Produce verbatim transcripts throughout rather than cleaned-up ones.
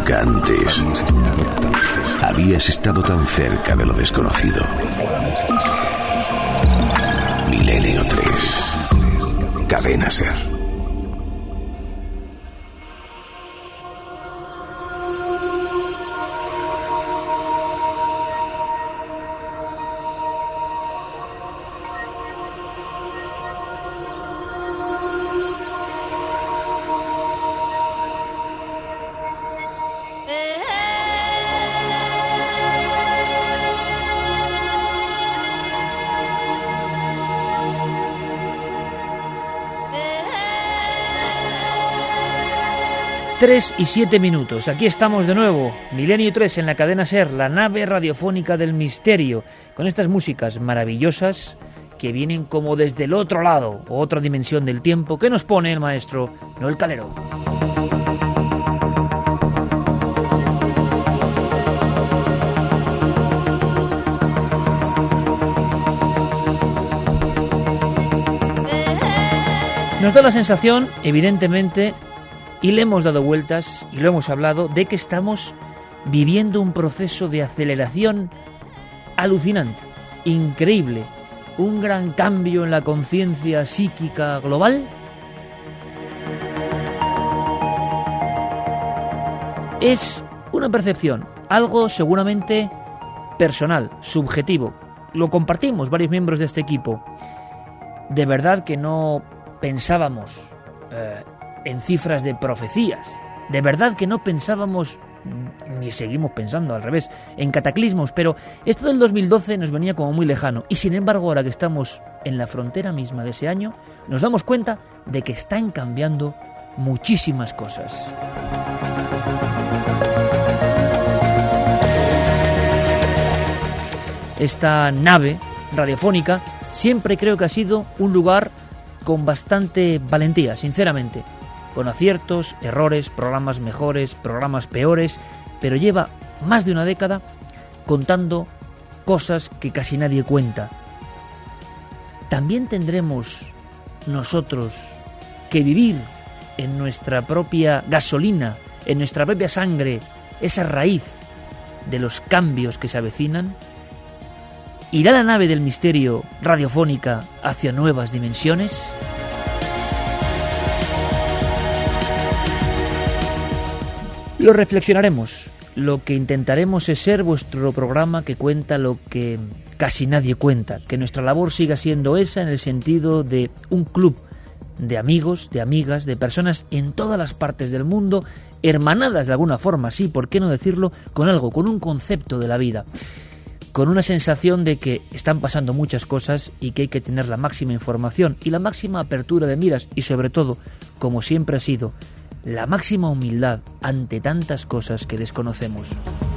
Nunca antes habías estado tan cerca de lo desconocido. Milenio tres. Cadena SER. Tres y siete minutos. Aquí estamos de nuevo. Milenio tres en la cadena SER, la nave radiofónica del misterio, con estas músicas maravillosas que vienen como desde el otro lado, o otra dimensión del tiempo, que nos pone el maestro Noel Calero. Nos da la sensación, evidentemente, y le hemos dado vueltas y lo hemos hablado, de que estamos viviendo un proceso de aceleración alucinante, increíble, un gran cambio en la conciencia psíquica global. Es una percepción, algo seguramente personal, subjetivo. Lo compartimos varios miembros de este equipo. De verdad que no pensábamos eh, en cifras de profecías. De verdad que no pensábamos, ni seguimos pensando, al revés, en cataclismos, pero esto del dos mil doce nos venía como muy lejano, y sin embargo ahora que estamos en la frontera misma de ese año, nos damos cuenta de que están cambiando muchísimas cosas. Esta nave radiofónica siempre creo que ha sido un lugar con bastante valentía, sinceramente, con aciertos, errores, programas mejores, programas peores, pero lleva más de una década contando cosas que casi nadie cuenta. También tendremos nosotros que vivir en nuestra propia gasolina, en nuestra propia sangre, esa raíz de los cambios que se avecinan. ¿Irá la nave del misterio radiofónica hacia nuevas dimensiones? Lo reflexionaremos. Lo que intentaremos es ser vuestro programa que cuenta lo que casi nadie cuenta, que nuestra labor siga siendo esa en el sentido de un club de amigos, de amigas, de personas en todas las partes del mundo, hermanadas de alguna forma, sí, ¿por qué no decirlo?, con algo, con un concepto de la vida, con una sensación de que están pasando muchas cosas y que hay que tener la máxima información y la máxima apertura de miras y, sobre todo, como siempre ha sido, la máxima humildad ante tantas cosas que desconocemos.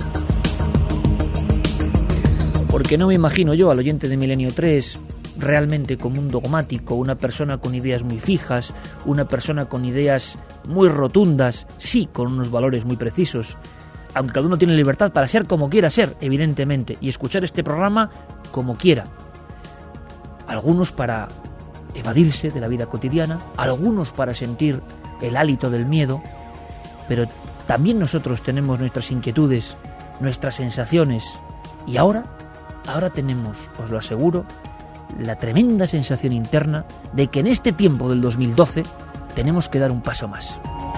Porque no me imagino yo al oyente de Milenio tres realmente como un dogmático, una persona con ideas muy fijas, una persona con ideas muy rotundas, sí, con unos valores muy precisos, aunque cada uno tiene libertad para ser como quiera ser, evidentemente, y escuchar este programa como quiera. Algunos para evadirse de la vida cotidiana, algunos para sentir el hálito del miedo, pero también nosotros tenemos nuestras inquietudes, nuestras sensaciones, y ahora, ahora tenemos, os lo aseguro, la tremenda sensación interna de que en este tiempo del dos mil doce tenemos que dar un paso más.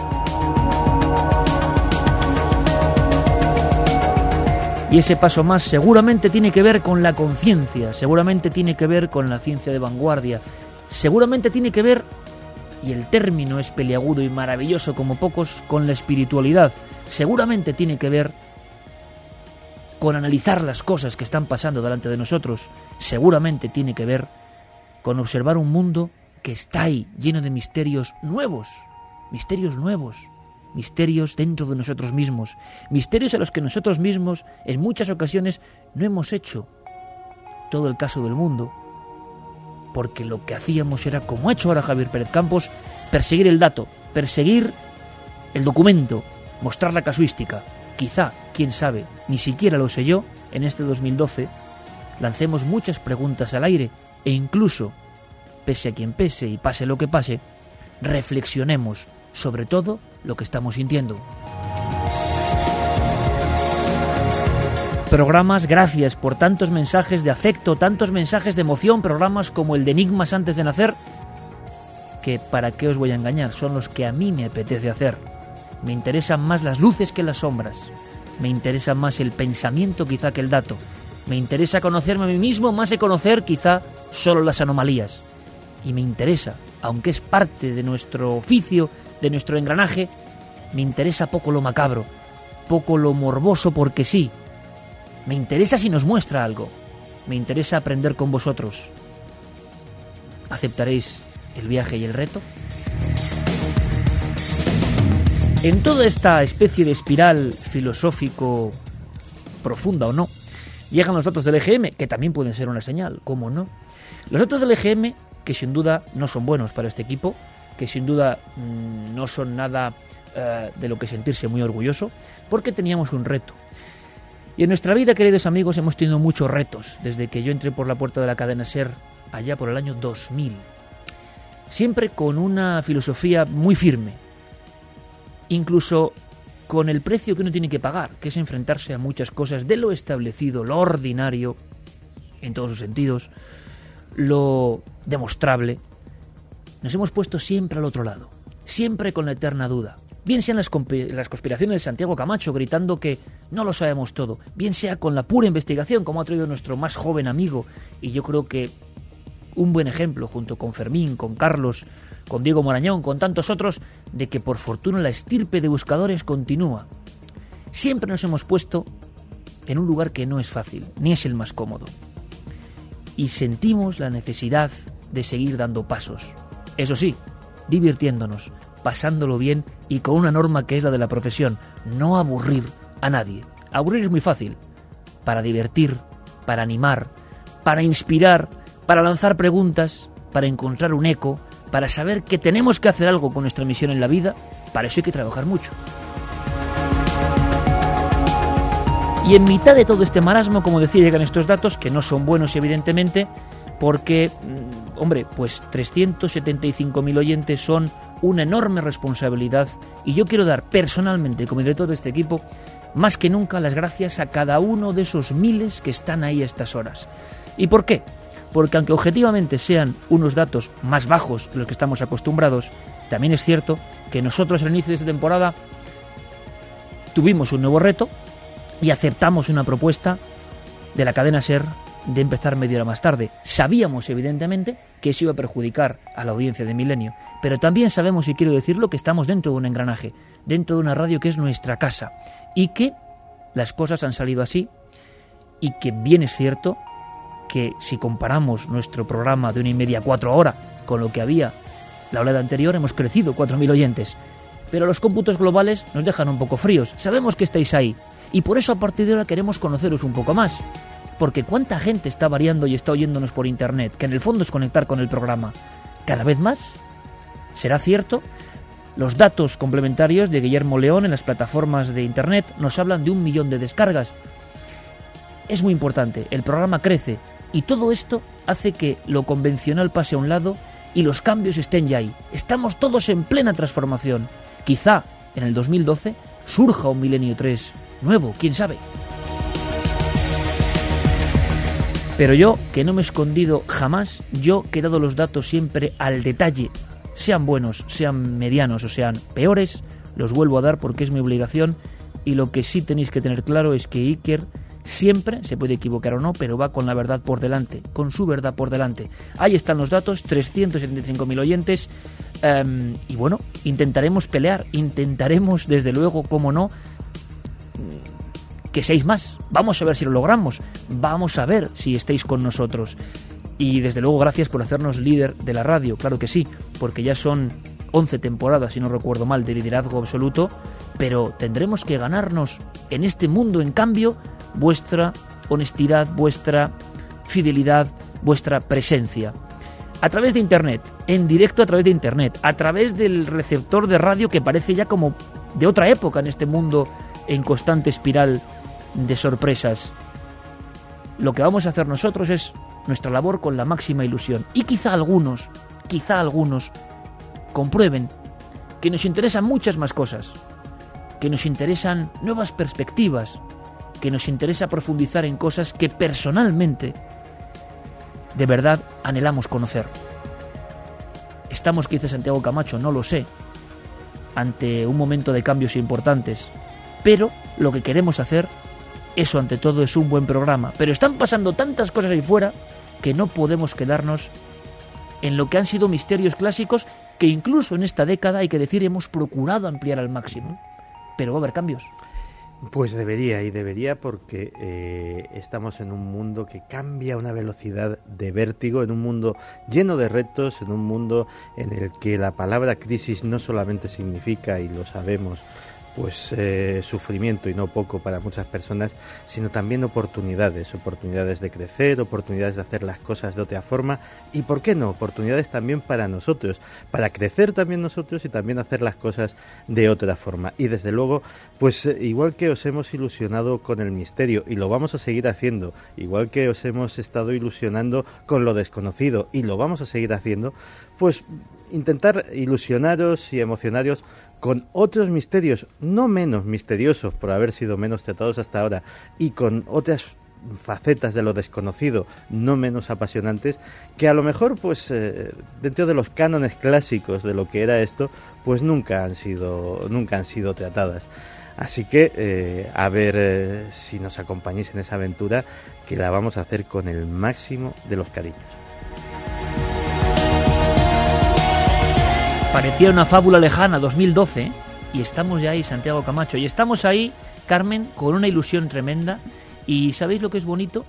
Y ese paso más seguramente tiene que ver con la conciencia, seguramente tiene que ver con la ciencia de vanguardia, seguramente tiene que ver, y el término es peliagudo y maravilloso como pocos, con la espiritualidad. Seguramente tiene que ver con analizar las cosas que están pasando delante de nosotros. Seguramente tiene que ver con observar un mundo que está ahí, lleno de misterios nuevos, misterios nuevos, misterios dentro de nosotros mismos, misterios a los que nosotros mismos en muchas ocasiones no hemos hecho todo el caso del mundo, porque lo que hacíamos era, como ha hecho ahora Javier Pérez Campos, perseguir el dato, perseguir el documento, mostrar la casuística. Quizá, quién sabe, ni siquiera lo sé yo, en este dos mil doce lancemos muchas preguntas al aire e incluso, pese a quien pese y pase lo que pase, reflexionemos sobre todo lo que estamos sintiendo. Programas, gracias por tantos mensajes de afecto, tantos mensajes de emoción, programas como el de Enigmas antes de nacer, que para qué os voy a engañar, son los que a mí me apetece hacer. Me interesan más las luces que las sombras, me interesa más el pensamiento quizá que el dato, me interesa conocerme a mí mismo más que conocer quizá solo las anomalías. Y me interesa, aunque es parte de nuestro oficio, de nuestro engranaje, me interesa poco lo macabro, poco lo morboso porque sí. Me interesa si nos muestra algo. Me interesa aprender con vosotros. ¿Aceptaréis el viaje y el reto? En toda esta especie de espiral filosófico, profunda o no, llegan los datos del E G M, que también pueden ser una señal, ¿cómo no? Los datos del E G M, que sin duda no son buenos para este equipo, que sin duda mmm, no son nada uh, de lo que sentirse muy orgulloso, porque teníamos un reto. Y en nuestra vida, queridos amigos, hemos tenido muchos retos, desde que yo entré por la puerta de la cadena SER allá por el año dos mil. Siempre con una filosofía muy firme, incluso con el precio que uno tiene que pagar, que es enfrentarse a muchas cosas de lo establecido, lo ordinario, en todos sus sentidos, lo demostrable. Nos hemos puesto siempre al otro lado, siempre con la eterna duda. Bien sean las, las conspiraciones de Santiago Camacho gritando que no lo sabemos todo, bien sea con la pura investigación, como ha traído nuestro más joven amigo, y yo creo que un buen ejemplo, junto con Fermín, con Carlos, con Diego Morañón, con tantos otros, de que por fortuna la estirpe de buscadores continúa. Siempre nos hemos puesto en un lugar que no es fácil, ni es el más cómodo. Y sentimos la necesidad de seguir dando pasos. Eso sí, divirtiéndonos, pasándolo bien y con una norma que es la de la profesión, no aburrir a nadie. Aburrir es muy fácil. Para divertir, para animar, para inspirar, para lanzar preguntas, para encontrar un eco, para saber que tenemos que hacer algo con nuestra misión en la vida, para eso hay que trabajar mucho. Y en mitad de todo este marasmo, como decía, llegan estos datos que no son buenos evidentemente, porque, hombre, pues trescientos setenta y cinco mil oyentes son una enorme responsabilidad y yo quiero dar personalmente, como director de este equipo, más que nunca las gracias a cada uno de esos miles que están ahí a estas horas. ¿Y por qué? Porque aunque objetivamente sean unos datos más bajos de los que estamos acostumbrados, también es cierto que nosotros al inicio de esta temporada tuvimos un nuevo reto y aceptamos una propuesta de la cadena SER de empezar media hora más tarde. Sabíamos, evidentemente, que eso iba a perjudicar a la audiencia de Milenio, pero también sabemos, y quiero decirlo, que estamos dentro de un engranaje, dentro de una radio que es nuestra casa, y que las cosas han salido así, y que bien es cierto que si comparamos nuestro programa de una y media a cuatro horas con lo que había la oleada anterior, hemos crecido cuatro mil oyentes, pero los cómputos globales nos dejan un poco fríos. Sabemos que estáis ahí, y por eso a partir de ahora queremos conoceros un poco más. Porque ¿cuánta gente está variando y está oyéndonos por internet? Que en el fondo es conectar con el programa. ¿Cada vez más? ¿Será cierto? Los datos complementarios de Guillermo León en las plataformas de internet nos hablan de un millón de descargas. Es muy importante, el programa crece y todo esto hace que lo convencional pase a un lado y los cambios estén ya ahí. Estamos todos en plena transformación. Quizá en el dos mil doce surja un Milenio tres nuevo, quién sabe. Pero yo, que no me he escondido jamás, yo que he dado los datos siempre al detalle, sean buenos, sean medianos o sean peores, los vuelvo a dar porque es mi obligación, y lo que sí tenéis que tener claro es que Iker siempre, se puede equivocar o no, pero va con la verdad por delante, con su verdad por delante. Ahí están los datos, trescientos setenta y cinco mil oyentes, um, y bueno, intentaremos pelear, intentaremos desde luego, cómo no, que seáis más. Vamos a ver si lo logramos. Vamos a ver si estáis con nosotros. Y desde luego gracias por hacernos líder de la radio. Claro que sí, porque ya son once temporadas, si no recuerdo mal, de liderazgo absoluto. Pero tendremos que ganarnos en este mundo, en cambio, vuestra honestidad, vuestra fidelidad, vuestra presencia. A través de internet, en directo a través de internet, a través del receptor de radio que parece ya como de otra época en este mundo en constante espiral de sorpresas. Lo que vamos a hacer nosotros es nuestra labor con la máxima ilusión. Y quizá algunos, quizá algunos comprueben que nos interesan muchas más cosas, que nos interesan nuevas perspectivas, que nos interesa profundizar en cosas que personalmente, de verdad, anhelamos conocer. Estamos, quizás Santiago Camacho, no lo sé, ante un momento de cambios importantes, pero lo que queremos hacer, eso ante todo es un buen programa. Pero están pasando tantas cosas ahí fuera que no podemos quedarnos en lo que han sido misterios clásicos que incluso en esta década, hay que decir, hemos procurado ampliar al máximo. Pero va a haber cambios. Pues debería, y debería porque eh, estamos en un mundo que cambia a una velocidad de vértigo, en un mundo lleno de retos, en un mundo en el que la palabra crisis no solamente significa, y lo sabemos, pues eh, sufrimiento y no poco para muchas personas, sino también oportunidades, oportunidades de crecer, oportunidades de hacer las cosas de otra forma y, ¿por qué no?, oportunidades también para nosotros, para crecer también nosotros y también hacer las cosas de otra forma. Y desde luego, pues eh, igual que os hemos ilusionado con el misterio y lo vamos a seguir haciendo, igual que os hemos estado ilusionando con lo desconocido y lo vamos a seguir haciendo, pues intentar ilusionaros y emocionaros con otros misterios no menos misteriosos por haber sido menos tratados hasta ahora y con otras facetas de lo desconocido no menos apasionantes que a lo mejor pues eh, dentro de los cánones clásicos de lo que era esto pues nunca han sido nunca han sido tratadas. Así que eh, a ver eh, si nos acompañáis en esa aventura, que la vamos a hacer con el máximo de los cariños. Parecía una fábula lejana, dos mil doce, y estamos ya ahí, Santiago Camacho, y estamos ahí, Carmen, con una ilusión tremenda. Y ¿sabéis lo que es bonito?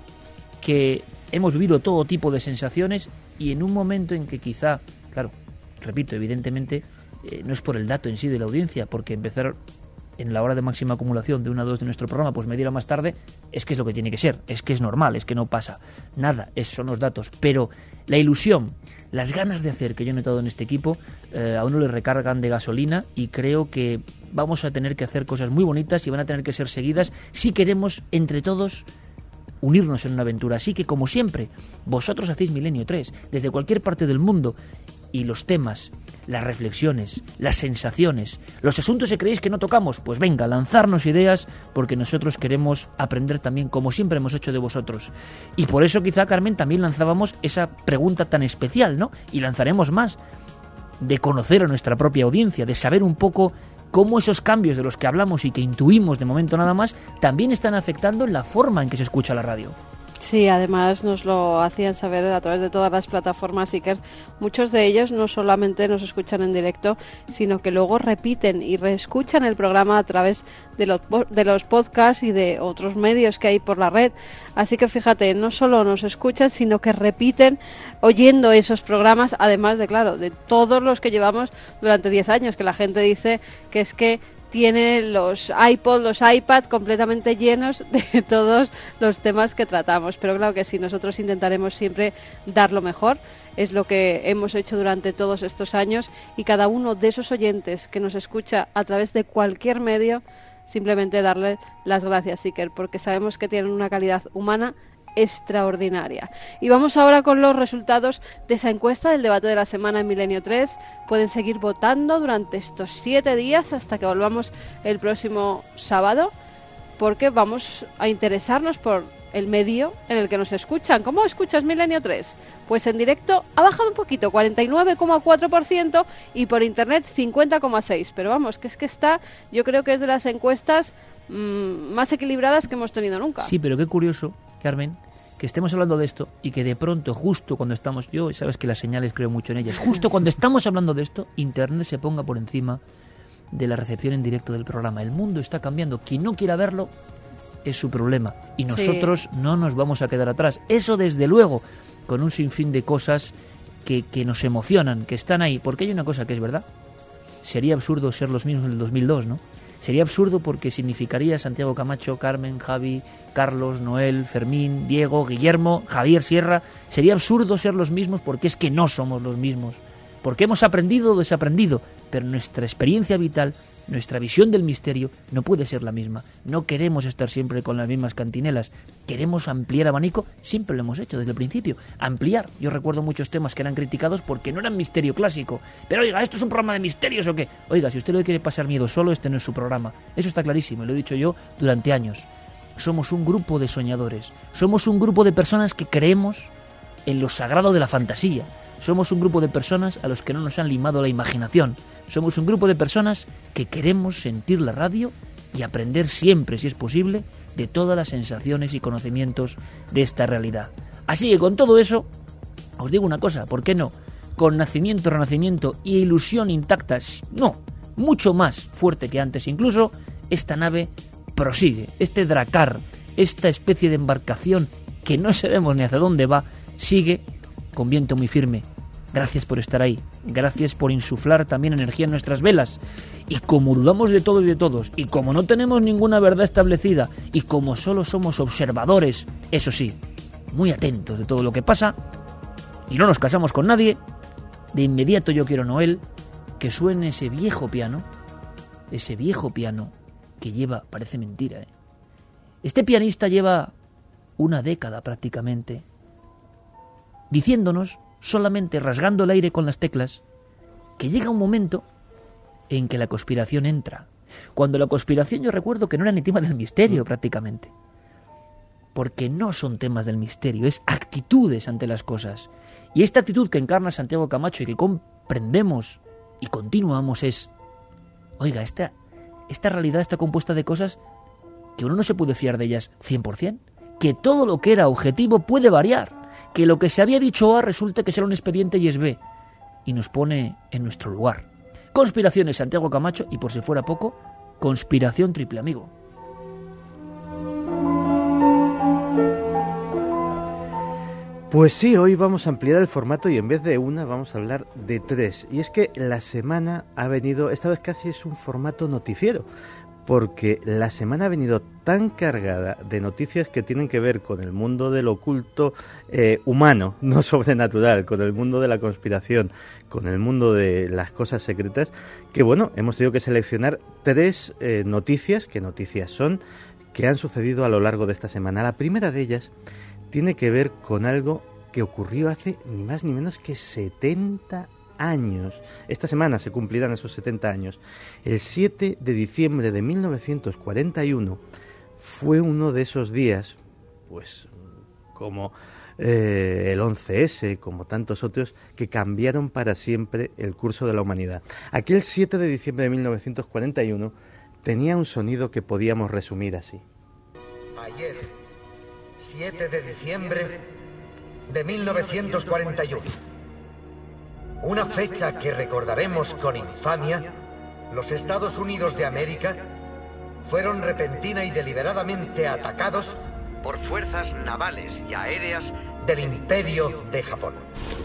Que hemos vivido todo tipo de sensaciones y en un momento en que quizá, claro, repito, evidentemente, eh, no es por el dato en sí de la audiencia, porque empezar en la hora de máxima acumulación de una a dos de nuestro programa, pues medirla más tarde, es que es lo que tiene que ser, es que es normal, es que no pasa nada, esos son los datos, pero la ilusión, las ganas de hacer que yo he notado en este equipo, eh, a uno le recargan de gasolina y creo que vamos a tener que hacer cosas muy bonitas y van a tener que ser seguidas si queremos entre todos unirnos en una aventura. Así que, como siempre, vosotros hacéis Milenio tres desde cualquier parte del mundo y los temas, las reflexiones, las sensaciones, los asuntos que creéis que no tocamos, pues venga, lanzarnos ideas, porque nosotros queremos aprender también, como siempre hemos hecho de vosotros. Y por eso quizá, Carmen, también lanzábamos esa pregunta tan especial, ¿no? Y lanzaremos más, de conocer a nuestra propia audiencia, de saber un poco cómo esos cambios de los que hablamos y que intuimos de momento nada más, también están afectando la forma en que se escucha la radio. Sí, además nos lo hacían saber a través de todas las plataformas, Iker. Muchos de ellos no solamente nos escuchan en directo, sino que luego repiten y reescuchan el programa a través de los, de los podcasts y de otros medios que hay por la red. Así que fíjate, no solo nos escuchan, sino que repiten oyendo esos programas, además de, claro, de todos los que llevamos durante diez años, que la gente dice que es que tiene los iPod, los iPad completamente llenos de todos los temas que tratamos. Pero claro que sí, nosotros intentaremos siempre dar lo mejor. Es lo que hemos hecho durante todos estos años y cada uno de esos oyentes que nos escucha a través de cualquier medio, simplemente darle las gracias, Iker, porque sabemos que tienen una calidad humana extraordinaria. Y vamos ahora con los resultados de esa encuesta del debate de la semana en Milenio tres. Pueden seguir votando durante estos siete días hasta que volvamos el próximo sábado, porque vamos a interesarnos por el medio en el que nos escuchan. ¿Cómo escuchas Milenio tres? Pues en directo ha bajado un poquito, cuarenta y nueve coma cuatro por ciento, y por internet cincuenta coma seis por ciento. Pero vamos, que es que está, yo creo que es de las encuestas mmm, más equilibradas que hemos tenido nunca. Sí, pero qué curioso, Carmen, que estemos hablando de esto y que de pronto, justo cuando estamos, yo sabes que las señales creo mucho en ellas, justo cuando estamos hablando de esto, internet se ponga por encima de la recepción en directo del programa. El mundo está cambiando, quien no quiera verlo es su problema y nosotros sí. No nos vamos a quedar atrás, eso desde luego, con un sinfín de cosas que, que nos emocionan, que están ahí, porque hay una cosa que es verdad, sería absurdo ser los mismos en el dos mil dos, ¿no? Sería absurdo porque significaría Santiago Camacho, Carmen, Javi, Carlos, Noel, Fermín, Diego, Guillermo, Javier Sierra. Sería absurdo ser los mismos porque es que no somos los mismos. Porque hemos aprendido o desaprendido, pero nuestra experiencia vital, nuestra visión del misterio no puede ser la misma. No queremos estar siempre con las mismas cantinelas. Queremos ampliar abanico, siempre lo hemos hecho desde el principio. Ampliar. Yo recuerdo muchos temas que eran criticados porque no eran misterio clásico. Pero oiga, ¿esto es un programa de misterios o qué? Oiga, si usted le quiere pasar miedo solo, este no es su programa. Eso está clarísimo, y lo he dicho yo durante años. somos un grupo de soñadores, somos un grupo de personas que creemos en lo sagrado de la fantasía, somos un grupo de personas a los que no nos han limado la imaginación, somos un grupo de personas que queremos sentir la radio y aprender siempre, si es posible, de todas las sensaciones y conocimientos de esta realidad. Así que con todo eso, os digo una cosa, ¿por qué no? Con nacimiento, renacimiento y ilusión intactas, no, mucho más fuerte que antes incluso, esta nave prosigue, este Drakkar, esta especie de embarcación que no sabemos ni hacia dónde va, sigue con viento muy firme. Gracias por estar ahí, gracias por insuflar también energía en nuestras velas. Y como dudamos de todo y de todos, y como no tenemos ninguna verdad establecida, y como solo somos observadores, eso sí, muy atentos de todo lo que pasa, y no nos casamos con nadie, de inmediato yo quiero, Noel, que suene ese viejo piano, ese viejo piano que lleva, parece mentira, ¿eh? Este pianista lleva una década prácticamente diciéndonos, solamente rasgando el aire con las teclas, que llega un momento en que la conspiración entra. Cuando la conspiración, yo recuerdo que no era ni tema del misterio prácticamente, porque no son temas del misterio, es actitudes ante las cosas. Y esta actitud que encarna Santiago Camacho y que comprendemos y continuamos es, oiga, esta, esta realidad está compuesta de cosas que uno no se puede fiar de ellas cien por ciento, que todo lo que era objetivo puede variar, que lo que se había dicho A resulta que será un expediente y es B, y nos pone en nuestro lugar. Conspiraciones Santiago Camacho y, por si fuera poco, conspiración triple amigo. Pues sí, hoy vamos a ampliar el formato y en vez de una vamos a hablar de tres. Y es que la semana ha venido, esta vez casi es un formato noticiero, porque la semana ha venido tan cargada de noticias que tienen que ver con el mundo del oculto eh, humano, no sobrenatural, con el mundo de la conspiración, con el mundo de las cosas secretas, que bueno, hemos tenido que seleccionar tres eh, noticias, que noticias son, que han sucedido a lo largo de esta semana. La primera de ellas tiene que ver con algo que ocurrió hace ni más ni menos que setenta años. Esta semana se cumplirán esos setenta años. El siete de diciembre de mil novecientos cuarenta y uno fue uno de esos días, pues como eh, el once ese, como tantos otros, que cambiaron para siempre el curso de la humanidad. Aquel siete de diciembre de mil novecientos cuarenta y uno tenía un sonido que podíamos resumir así. Ayer, siete de diciembre de mil novecientos cuarenta y uno. Una fecha que recordaremos con infamia, los Estados Unidos de América fueron repentina y deliberadamente atacados por fuerzas navales y aéreas del Imperio de Japón.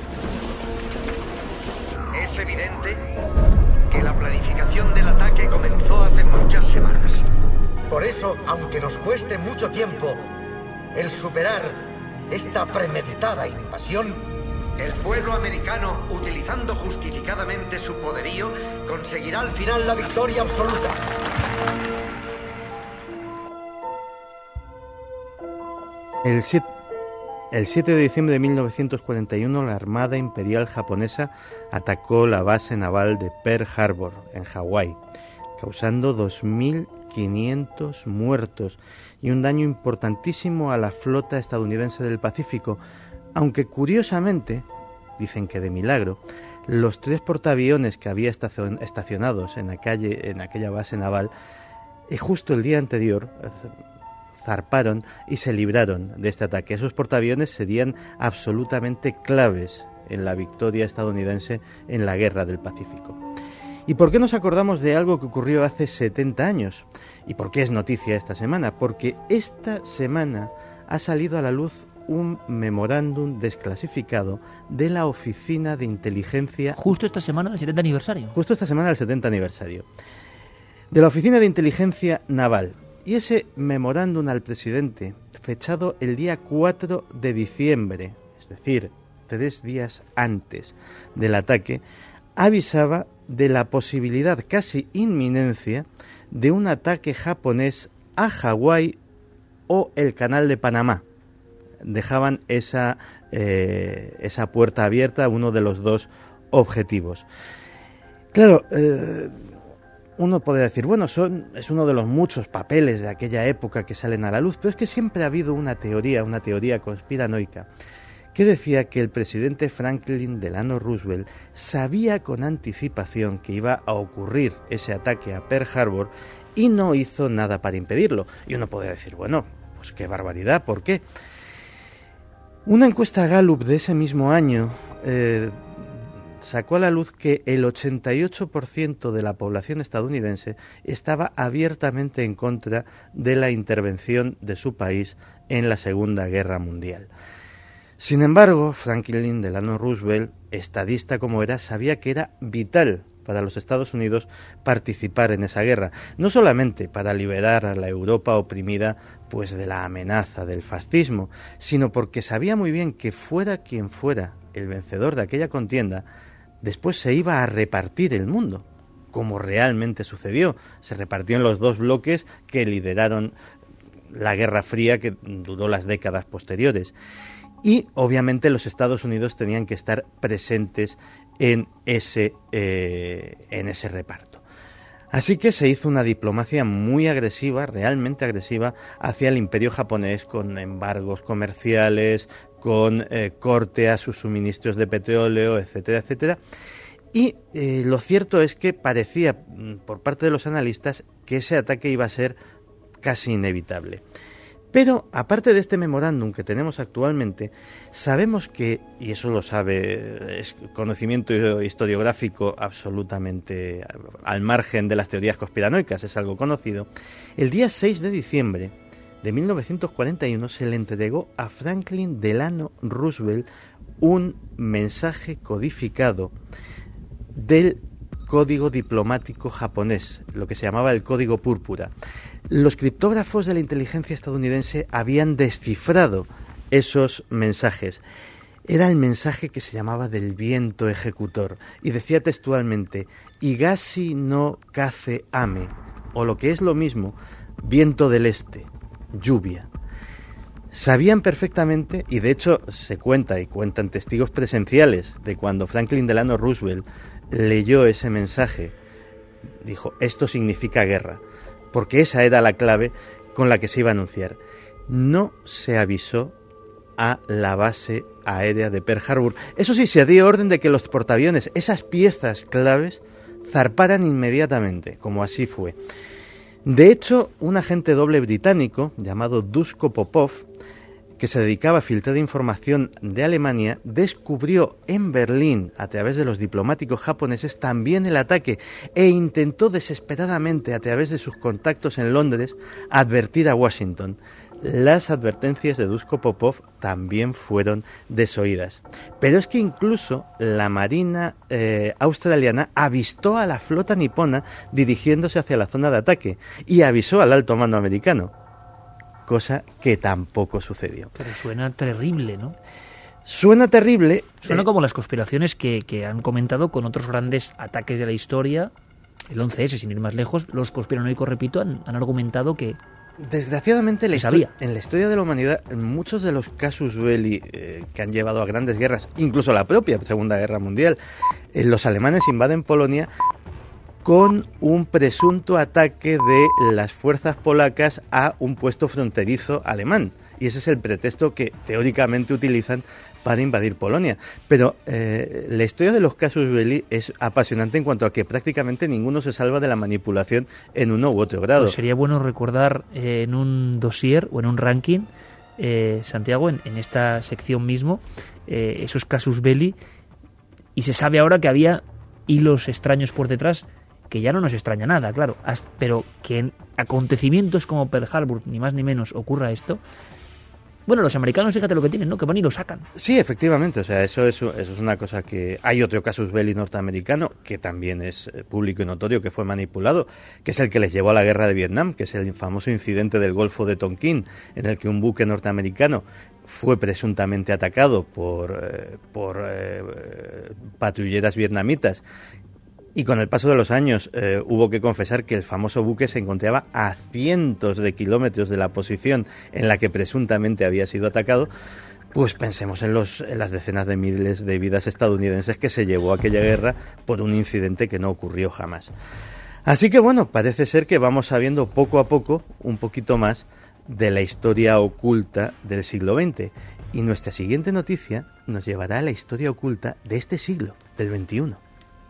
Es evidente que la planificación del ataque comenzó hace muchas semanas. Por eso, aunque nos cueste mucho tiempo el superar esta premeditada invasión, el pueblo americano, utilizando justificadamente su poderío, conseguirá al final la victoria absoluta. El siete, el siete de diciembre de mil novecientos cuarenta y uno, la Armada Imperial Japonesa atacó la base naval de Pearl Harbor, en Hawái, causando dos mil quinientos muertos y un daño importantísimo a la flota estadounidense del Pacífico, aunque curiosamente, dicen que de milagro, los tres portaaviones que había estacionados en, la calle, en aquella base naval, eh, justo el día anterior zarparon y se libraron de este ataque. Esos portaaviones serían absolutamente claves en la victoria estadounidense en la Guerra del Pacífico. ¿Y por qué nos acordamos de algo que ocurrió hace setenta años? ¿Y por qué es noticia esta semana? Porque esta semana ha salido a la luz un memorándum desclasificado de la Oficina de Inteligencia... Justo esta semana del setenta aniversario. Justo esta semana del setenta aniversario. De la Oficina de Inteligencia Naval. Y ese memorándum al presidente, fechado el día cuatro de diciembre, es decir, tres días antes del ataque, avisaba de la posibilidad casi inminencia de un ataque japonés a Hawái o el Canal de Panamá. Dejaban esa, eh, esa puerta abierta a uno de los dos objetivos. Claro, eh, uno podría decir, bueno, son, es uno de los muchos papeles de aquella época que salen a la luz, pero es que siempre ha habido una teoría, una teoría conspiranoica, que decía que el presidente Franklin Delano Roosevelt sabía con anticipación que iba a ocurrir ese ataque a Pearl Harbor y no hizo nada para impedirlo. Y uno podría decir, bueno, pues qué barbaridad, ¿por qué? Una encuesta Gallup de ese mismo año eh, sacó a la luz que el ochenta y ocho por ciento de la población estadounidense estaba abiertamente en contra de la intervención de su país en la Segunda Guerra Mundial. Sin embargo, Franklin Delano Roosevelt, estadista como era, sabía que era vital para los Estados Unidos participar en esa guerra, no solamente para liberar a la Europa oprimida pues de la amenaza del fascismo, sino porque sabía muy bien que fuera quien fuera el vencedor de aquella contienda, después se iba a repartir el mundo, como realmente sucedió. Se repartió en los dos bloques que lideraron la Guerra Fría, que duró las décadas posteriores. Y obviamente los Estados Unidos tenían que estar presentes en ese, eh, en ese reparto. Así que se hizo una diplomacia muy agresiva, realmente agresiva, hacia el imperio japonés, con embargos comerciales, con eh, corte a sus suministros de petróleo, etcétera, etcétera. Y eh, lo cierto es que parecía, por parte de los analistas, que ese ataque iba a ser casi inevitable. Pero, aparte de este memorándum que tenemos actualmente, sabemos que, y eso lo sabe, es conocimiento historiográfico absolutamente al margen de las teorías conspiranoicas, es algo conocido, el día seis de diciembre de mil novecientos cuarenta y uno se le entregó a Franklin Delano Roosevelt un mensaje codificado del código diplomático japonés, lo que se llamaba el Código Púrpura. Los criptógrafos de la inteligencia estadounidense habían descifrado esos mensajes. Era el mensaje que se llamaba del viento ejecutor y decía textualmente Higashi no kaze ame, o lo que es lo mismo, viento del este, lluvia. Sabían perfectamente, y de hecho se cuenta y cuentan testigos presenciales de cuando Franklin Delano Roosevelt leyó ese mensaje, dijo, esto significa guerra, porque esa era la clave con la que se iba a anunciar. No se avisó a la base aérea de Pearl Harbor. Eso sí, se dio orden de que los portaaviones, esas piezas claves, zarparan inmediatamente, como así fue. De hecho, un agente doble británico llamado Duško Popov, que se dedicaba a filtrar información de Alemania, descubrió en Berlín, a través de los diplomáticos japoneses, también el ataque e intentó desesperadamente, a través de sus contactos en Londres, advertir a Washington. Las advertencias de Duško Popov también fueron desoídas. Pero es que incluso la Marina eh, australiana avistó a la flota nipona dirigiéndose hacia la zona de ataque y avisó al alto mando americano, cosa que tampoco sucedió. Pero suena terrible, ¿no? Suena terrible. Suena eh, como las conspiraciones que, que han comentado con otros grandes ataques de la historia. El once ese, sin ir más lejos, los conspiranoicos, repito, han, han argumentado que Desgraciadamente, la sabía. en la historia de la humanidad, en muchos de los casus belli eh, que han llevado a grandes guerras, incluso la propia Segunda Guerra Mundial, eh, los alemanes invaden Polonia con un presunto ataque de las fuerzas polacas a un puesto fronterizo alemán. Y ese es el pretexto que teóricamente utilizan para invadir Polonia. Pero eh, la historia de los casus belli es apasionante en cuanto a que prácticamente ninguno se salva de la manipulación en uno u otro grado. Pues sería bueno recordar eh, en un dossier o en un ranking, eh, Santiago, en, en esta sección mismo, eh, esos casus belli, y se sabe ahora que había hilos extraños por detrás, que ya no nos extraña nada, claro, hasta, pero que en acontecimientos como Pearl Harbor, ni más ni menos, ocurra esto. Bueno, los americanos, fíjate lo que tienen, ¿no? Que van y lo sacan. Sí, efectivamente, o sea, eso es, eso es una cosa que... Hay otro casus belli norteamericano, que también es público y notorio, que fue manipulado, que es el que les llevó a la guerra de Vietnam, que es el famoso incidente del Golfo de Tonkin, en el que un buque norteamericano fue presuntamente atacado por, eh, por eh, patrulleras vietnamitas. Y con el paso de los años eh, hubo que confesar que el famoso buque se encontraba a cientos de kilómetros de la posición en la que presuntamente había sido atacado. Pues pensemos en, los, en las decenas de miles de vidas estadounidenses que se llevó a aquella guerra por un incidente que no ocurrió jamás. Así que bueno, parece ser que vamos sabiendo poco a poco un poquito más de la historia oculta del siglo veinte. Y nuestra siguiente noticia nos llevará a la historia oculta de este siglo, del veintiuno.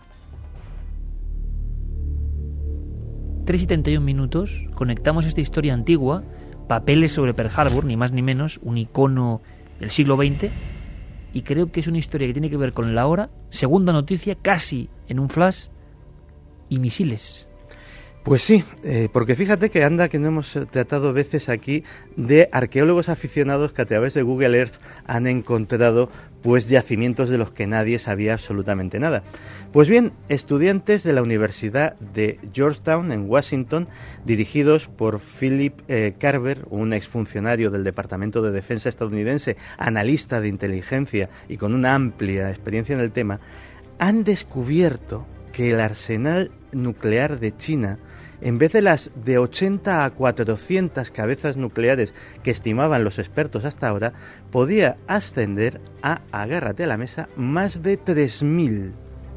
tres y setenta y un minutos, conectamos esta historia antigua, papeles sobre Pearl Harbor, ni más ni menos, un icono del siglo veinte, y creo que es una historia que tiene que ver con la hora, segunda noticia, casi en un flash, y misiles. Pues sí, eh, porque fíjate que anda que no hemos tratado veces aquí de arqueólogos aficionados que a través de Google Earth han encontrado pues yacimientos de los que nadie sabía absolutamente nada. Pues bien, estudiantes de la Universidad de Georgetown en Washington, dirigidos por Philip eh, Carver, un exfuncionario del Departamento de Defensa estadounidense, analista de inteligencia y con una amplia experiencia en el tema, han descubierto que el arsenal nuclear de China, en vez de las de ochenta a cuatrocientas cabezas nucleares que estimaban los expertos hasta ahora, podía ascender a, agárrate a la mesa, más de tres mil.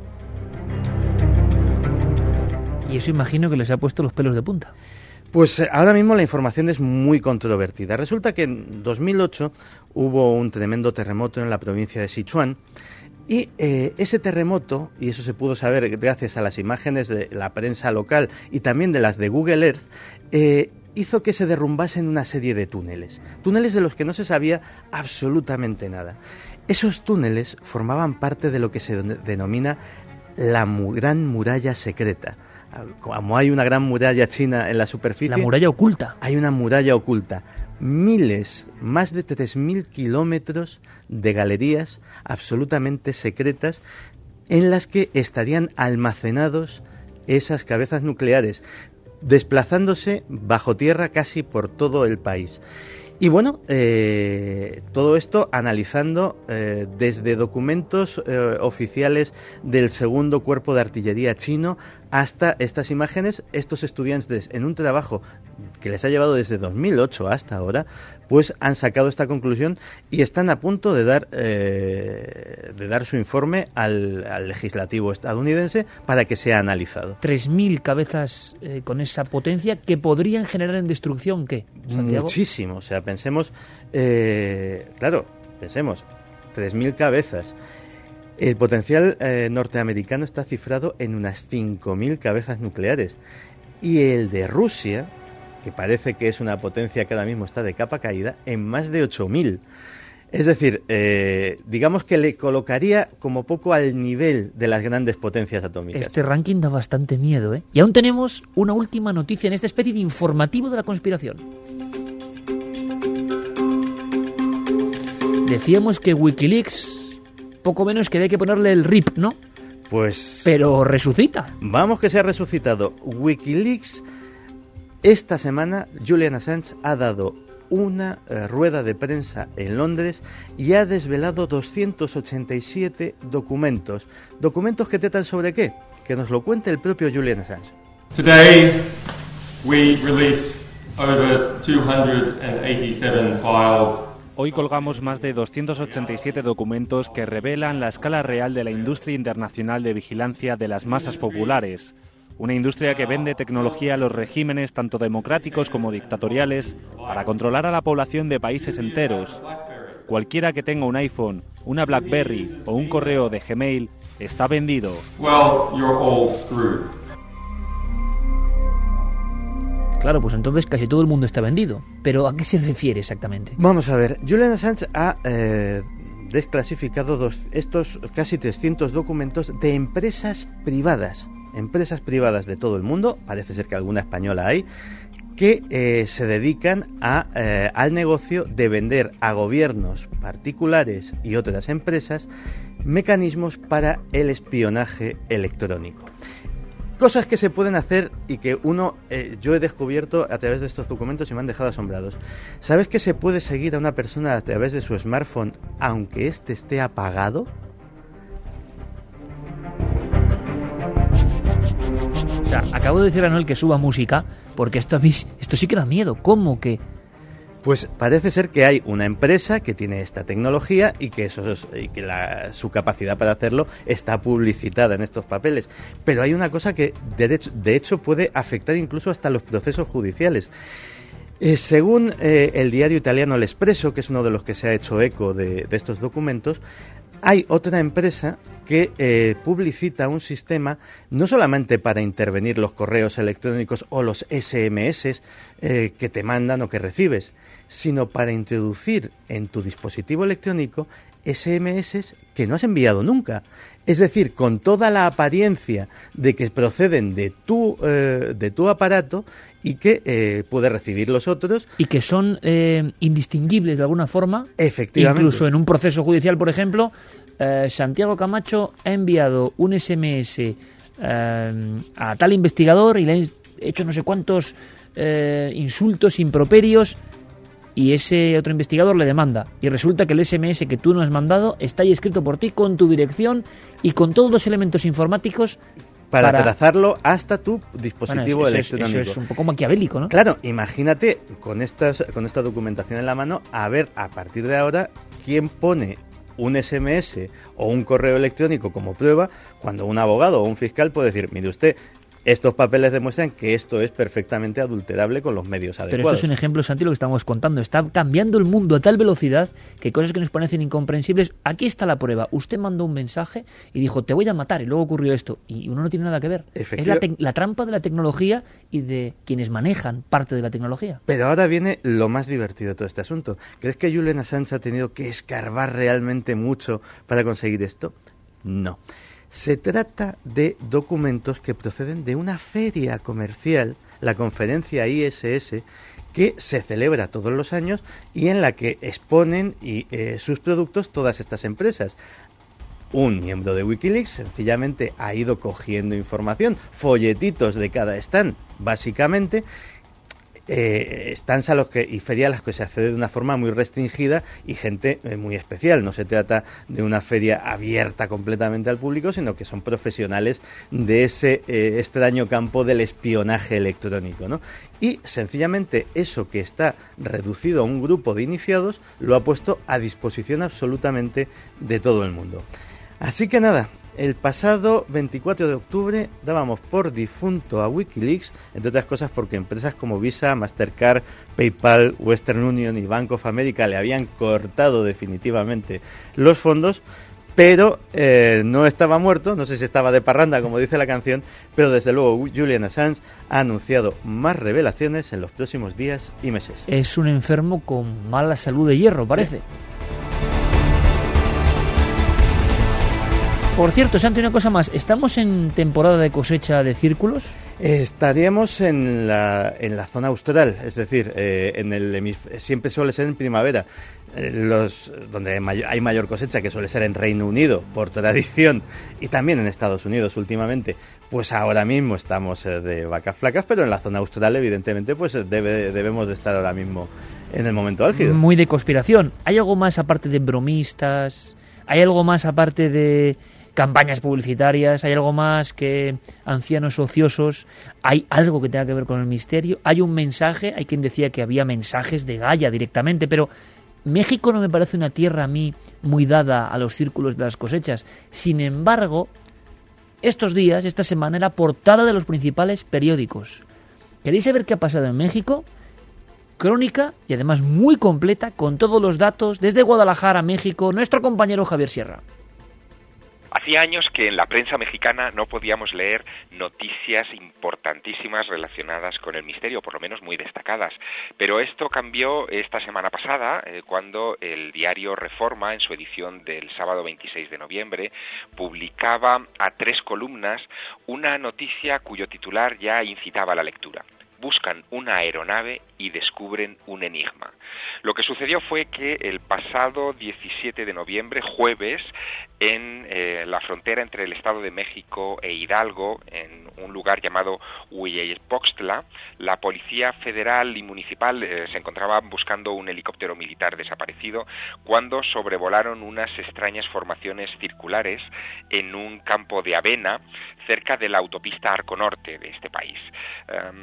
Y eso imagino que les ha puesto los pelos de punta. Pues eh, ahora mismo la información es muy controvertida. Resulta que en dos mil ocho hubo un tremendo terremoto en la provincia de Sichuan. Y eh, ese terremoto, y eso se pudo saber gracias a las imágenes de la prensa local y también de las de Google Earth, eh, hizo que se derrumbasen una serie de túneles. Túneles de los que no se sabía absolutamente nada. Esos túneles formaban parte de lo que se denomina la mu- Gran Muralla Secreta. Como hay una gran muralla china en la superficie... La muralla oculta. Hay una muralla oculta. Miles, más de tres mil kilómetros de galerías absolutamente secretas en las que estarían almacenados esas cabezas nucleares, desplazándose bajo tierra casi por todo el país. Y bueno, eh, todo esto analizando eh, desde documentos eh, oficiales del segundo cuerpo de artillería chino hasta estas imágenes. Estos estudiantes, en un trabajo que les ha llevado desde dos mil ocho hasta ahora, pues han sacado esta conclusión y están a punto de dar eh, de dar su informe al, al legislativo estadounidense para que sea analizado. tres mil cabezas eh, con esa potencia que podrían generar en destrucción, ¿qué, Santiago? Muchísimo, o sea, pensemos, eh, claro, pensemos, tres mil cabezas. El potencial eh, norteamericano está cifrado en unas cinco mil cabezas nucleares y el de Rusia, que parece que es una potencia que ahora mismo está de capa caída, en más de ocho mil. Es decir, eh, digamos que le colocaría como poco al nivel de las grandes potencias atómicas. Este ranking da bastante miedo, ¿eh? Y aún tenemos una última noticia en esta especie de informativo de la conspiración. Decíamos que Wikileaks, poco menos que había que ponerle el R I P, ¿no? Pues... Pero resucita. Vamos que se ha resucitado. Wikileaks, esta semana, Julian Assange ha dado una eh, rueda de prensa en Londres y ha desvelado doscientos ochenta y siete documentos. ¿Documentos que tratan sobre qué? Que nos lo cuente el propio Julian Assange. Today we release over two hundred eighty-seven files. Hoy colgamos más de doscientos ochenta y siete documentos que revelan la escala real de la industria internacional de vigilancia de las masas populares. Una industria que vende tecnología a los regímenes tanto democráticos como dictatoriales para controlar a la población de países enteros. Cualquiera que tenga un iPhone, una BlackBerry o un correo de Gmail está vendido. Well, you're all screwed. Claro, pues entonces casi todo el mundo está vendido. ¿Pero a qué se refiere exactamente? Vamos a ver, Julian Assange ha eh, desclasificado dos, estos casi trescientos documentos de empresas privadas, empresas privadas de todo el mundo, parece ser que alguna española hay, que eh, se dedican a, eh, al negocio de vender a gobiernos particulares y otras empresas mecanismos para el espionaje electrónico. Cosas que se pueden hacer y que uno, eh, yo he descubierto a través de estos documentos y me han dejado asombrados. ¿Sabes que se puede seguir a una persona a través de su smartphone aunque éste esté apagado? O sea, acabo de decir a Noel que suba música porque esto a mí, esto sí que da miedo. ¿Cómo que Pues parece ser que hay una empresa que tiene esta tecnología y que, eso es, y que la, su capacidad para hacerlo está publicitada en estos papeles. Pero hay una cosa que de hecho, de hecho puede afectar incluso hasta los procesos judiciales. Eh, según eh, el diario italiano El Espresso, que es uno de los que se ha hecho eco de, de estos documentos, hay otra empresa que eh, publicita un sistema no solamente para intervenir los correos electrónicos o los ese eme ese eh, que te mandan o que recibes, sino para introducir en tu dispositivo electrónico ese eme ese que no has enviado nunca. Es decir, con toda la apariencia de que proceden de tu, eh, de tu aparato y que eh, puede recibir los otros. Y que son eh, indistinguibles de alguna forma. Efectivamente. Incluso en un proceso judicial, por ejemplo, eh, Santiago Camacho ha enviado un ese eme ese eh, a tal investigador y le ha hecho no sé cuántos eh, insultos, improperios, y ese otro investigador le demanda. Y resulta que el ese eme ese que tú no has mandado está ahí escrito por ti con tu dirección y con todos los elementos informáticos Para, para trazarlo hasta tu dispositivo bueno, eso electrónico. Es, eso es un poco maquiavélico, ¿no? Claro, imagínate con, estas, con esta documentación en la mano, a ver a partir de ahora quién pone un ese eme ese o un correo electrónico como prueba, cuando un abogado o un fiscal puede decir, mire usted, estos papeles demuestran que esto es perfectamente adulterable con los medios adecuados. Pero esto es un ejemplo, Santi, lo que estamos contando. Está cambiando el mundo a tal velocidad que cosas que nos parecen incomprensibles. Aquí está la prueba. Usted mandó un mensaje y dijo, te voy a matar, y luego ocurrió esto. Y uno no tiene nada que ver. Es la, te- la trampa de la tecnología y de quienes manejan parte de la tecnología. Pero ahora viene lo más divertido de todo este asunto. ¿Crees que Julian Assange ha tenido que escarbar realmente mucho para conseguir esto? No. Se trata de documentos que proceden de una feria comercial, la conferencia I S S, que se celebra todos los años y en la que exponen y, eh, sus productos todas estas empresas. Un miembro de Wikileaks sencillamente ha ido cogiendo información, folletitos de cada stand, básicamente, Eh, stands a los que y ferias a las que se accede de una forma muy restringida y gente eh, muy especial. No se trata de una feria abierta completamente al público, sino que son profesionales de ese eh, extraño campo del espionaje electrónico, ¿no? Y sencillamente eso que está reducido a un grupo de iniciados lo ha puesto a disposición absolutamente de todo el mundo. Así que nada, el pasado veinticuatro de octubre dábamos por difunto a Wikileaks, entre otras cosas porque empresas como Visa, Mastercard, PayPal, Western Union y Bank of America le habían cortado definitivamente los fondos, pero eh, no estaba muerto, no sé si estaba de parranda como dice la canción, pero desde luego Julian Assange ha anunciado más revelaciones en los próximos días y meses. Es un enfermo con mala salud de hierro, parece. Sí. Por cierto, Santi, una cosa más. ¿Estamos en temporada de cosecha de círculos? Estaríamos en la, en la zona austral, es decir, eh, en el hemisf- siempre suele ser en primavera. Eh, los donde hay mayor, hay mayor cosecha, que suele ser en Reino Unido, por tradición, y también en Estados Unidos últimamente. Pues ahora mismo estamos eh, de vacas flacas, pero en la zona austral, evidentemente, pues debe, debemos de estar ahora mismo en el momento álgido. Muy de conspiración. ¿Hay algo más aparte de bromistas? ¿Hay algo más aparte de campañas publicitarias? ¿Hay algo más que ancianos ociosos? ¿Hay algo que tenga que ver con el misterio? ¿Hay un mensaje? Hay quien decía que había mensajes de Gaia directamente, pero México no me parece una tierra a mí muy dada a los círculos de las cosechas. Sin embargo, estos días, esta semana, era portada de los principales periódicos. ¿Queréis saber qué ha pasado en México? Crónica, y además muy completa, con todos los datos, desde Guadalajara, México, nuestro compañero Javier Sierra. Hacía años que en la prensa mexicana no podíamos leer noticias importantísimas relacionadas con el misterio, por lo menos muy destacadas. Pero esto cambió esta semana pasada, eh, cuando el diario Reforma, en su edición del sábado veintiséis de noviembre, publicaba a tres columnas una noticia cuyo titular ya incitaba a la lectura. Buscan una aeronave y descubren un enigma. Lo que sucedió fue que el pasado diecisiete de noviembre, jueves, en eh, la frontera entre el Estado de México e Hidalgo, en un lugar llamado Hueypoxtla, la Policía Federal y Municipal eh, se encontraban buscando un helicóptero militar desaparecido cuando sobrevolaron unas extrañas formaciones circulares en un campo de avena cerca de la autopista Arco Norte de este país. Um, lo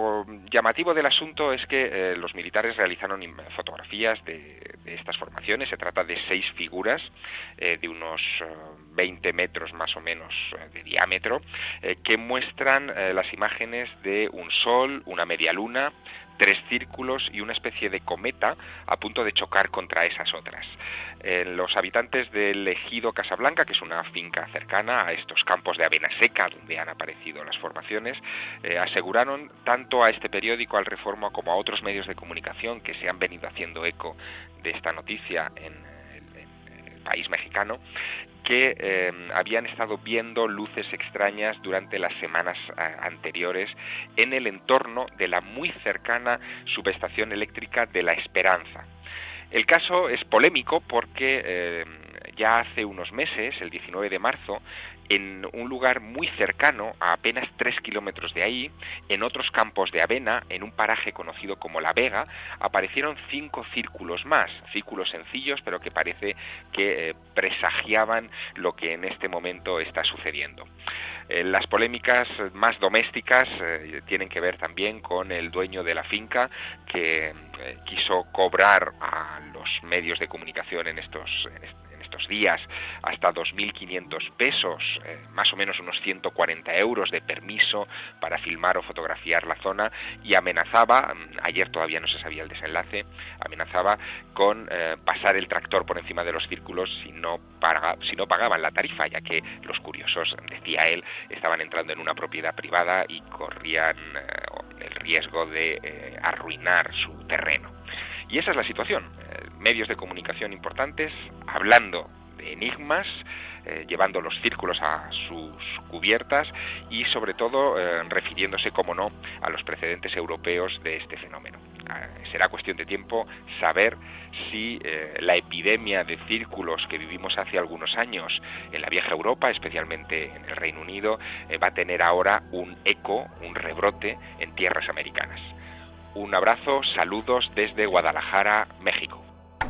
lo llamativo del asunto es que eh, los militares realizaron fotografías de, de estas formaciones. Se trata de seis figuras eh, de unos eh, veinte metros más o menos eh, de diámetro, eh, que muestran eh, las imágenes de un sol, una media luna, tres círculos y una especie de cometa a punto de chocar contra esas otras. Eh, los habitantes del ejido Casablanca, que es una finca cercana a estos campos de avena seca donde han aparecido las formaciones, eh, aseguraron tanto a este periódico, al Reforma, como a otros medios de comunicación que se han venido haciendo eco de esta noticia en, en, en el país mexicano, que eh, habían estado viendo luces extrañas durante las semanas eh, anteriores en el entorno de la muy cercana subestación eléctrica de La Esperanza. El caso es polémico porque eh, ya hace unos meses, el diecinueve de marzo, en un lugar muy cercano, a apenas tres kilómetros de ahí, en otros campos de avena, en un paraje conocido como La Vega, aparecieron cinco círculos más, círculos sencillos, pero que parece que eh, presagiaban lo que en este momento está sucediendo. Eh, las polémicas más domésticas eh, tienen que ver también con el dueño de la finca, que eh, quiso cobrar a los medios de comunicación en estos, en estos días hasta dos mil quinientos pesos, eh, más o menos unos ciento cuarenta euros de permiso para filmar o fotografiar la zona, y amenazaba, ayer todavía no se sabía el desenlace, amenazaba con eh, pasar el tractor por encima de los círculos si no, paga, si no pagaban la tarifa, ya que los curiosos, decía él, estaban entrando en una propiedad privada y corrían eh, el riesgo de eh, arruinar su terreno. Y esa es la situación. Eh, medios de comunicación importantes hablando de enigmas, eh, llevando los círculos a sus cubiertas y sobre todo eh, refiriéndose, como no, a los precedentes europeos de este fenómeno. Eh, será cuestión de tiempo saber si eh, la epidemia de círculos que vivimos hace algunos años en la vieja Europa, especialmente en el Reino Unido, eh, va a tener ahora un eco, un rebrote en tierras americanas. Un abrazo, saludos desde Guadalajara, México.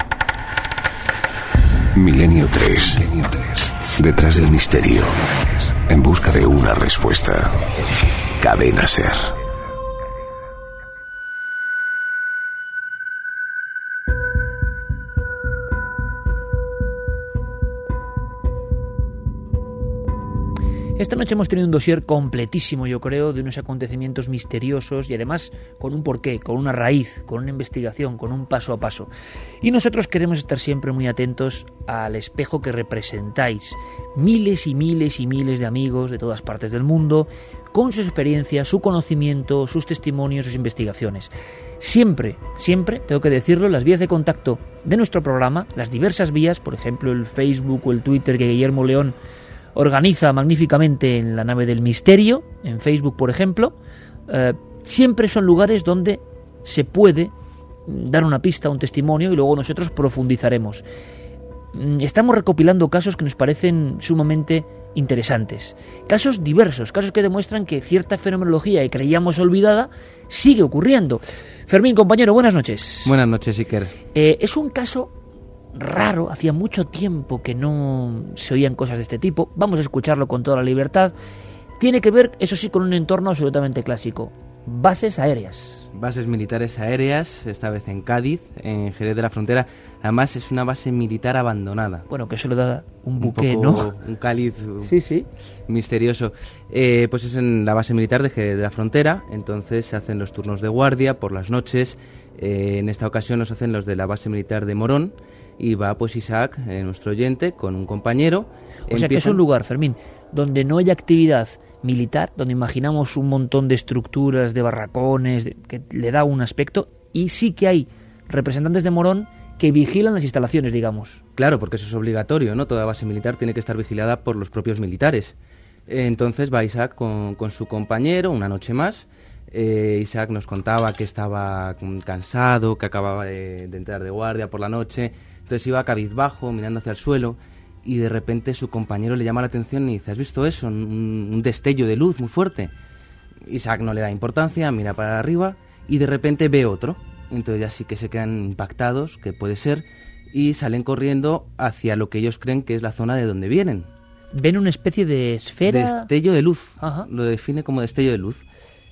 Milenio tres. Detrás del misterio. En busca de una respuesta. Cadena SER. Esta noche hemos tenido un dossier completísimo, yo creo, de unos acontecimientos misteriosos y además con un porqué, con una raíz, con una investigación, con un paso a paso. Y nosotros queremos estar siempre muy atentos al espejo que representáis. Miles y miles y miles de amigos de todas partes del mundo, con sus experiencias, su conocimiento, sus testimonios, sus investigaciones. Siempre, siempre, tengo que decirlo, las vías de contacto de nuestro programa, las diversas vías, por ejemplo el Facebook o el Twitter que Guillermo León organiza magníficamente en la nave del misterio, en Facebook por ejemplo, eh, siempre son lugares donde se puede dar una pista, un testimonio, y luego nosotros profundizaremos. Estamos recopilando casos que nos parecen sumamente interesantes, casos diversos, casos que demuestran que cierta fenomenología que creíamos olvidada sigue ocurriendo. Fermín, compañero, buenas noches. Buenas noches, Iker. Eh, es un caso raro, hacía mucho tiempo que no se oían cosas de este tipo, vamos a escucharlo con toda la libertad. Tiene que ver, eso sí, con un entorno absolutamente clásico, bases aéreas. Bases militares aéreas, esta vez en Cádiz, en Jerez de la Frontera. Además es una base militar abandonada. Bueno, que eso le da un buque, un poco, ¿no? Un cáliz sí, sí. misterioso. Eh, pues es en la base militar de Jerez de la Frontera, entonces se hacen los turnos de guardia por las noches. Eh, en esta ocasión nos hacen los de la base militar de Morón, y va pues Isaac, eh, nuestro oyente, con un compañero. O sea, Empiezan... que es un lugar, Fermín, donde no hay actividad militar, donde imaginamos un montón de estructuras, de barracones, de, que le da un aspecto, y sí que hay representantes de Morón que vigilan las instalaciones, digamos. Claro, porque eso es obligatorio, ¿no? Toda base militar tiene que estar vigilada por los propios militares. Entonces va Isaac con, con su compañero una noche más. Eh, Isaac nos contaba que estaba cansado, que acababa de, de entrar de guardia por la noche, entonces iba cabizbajo, mirando hacia el suelo, y de repente su compañero le llama la atención y dice: ¿has visto eso? Un, un destello de luz muy fuerte. Isaac no le da importancia, mira para arriba y de repente ve otro. Entonces ya sí que se quedan impactados, que puede ser, y salen corriendo hacia lo que ellos creen que es la zona de donde vienen. Ven una especie de esfera... Destello de luz. Ajá. Lo define como destello de luz.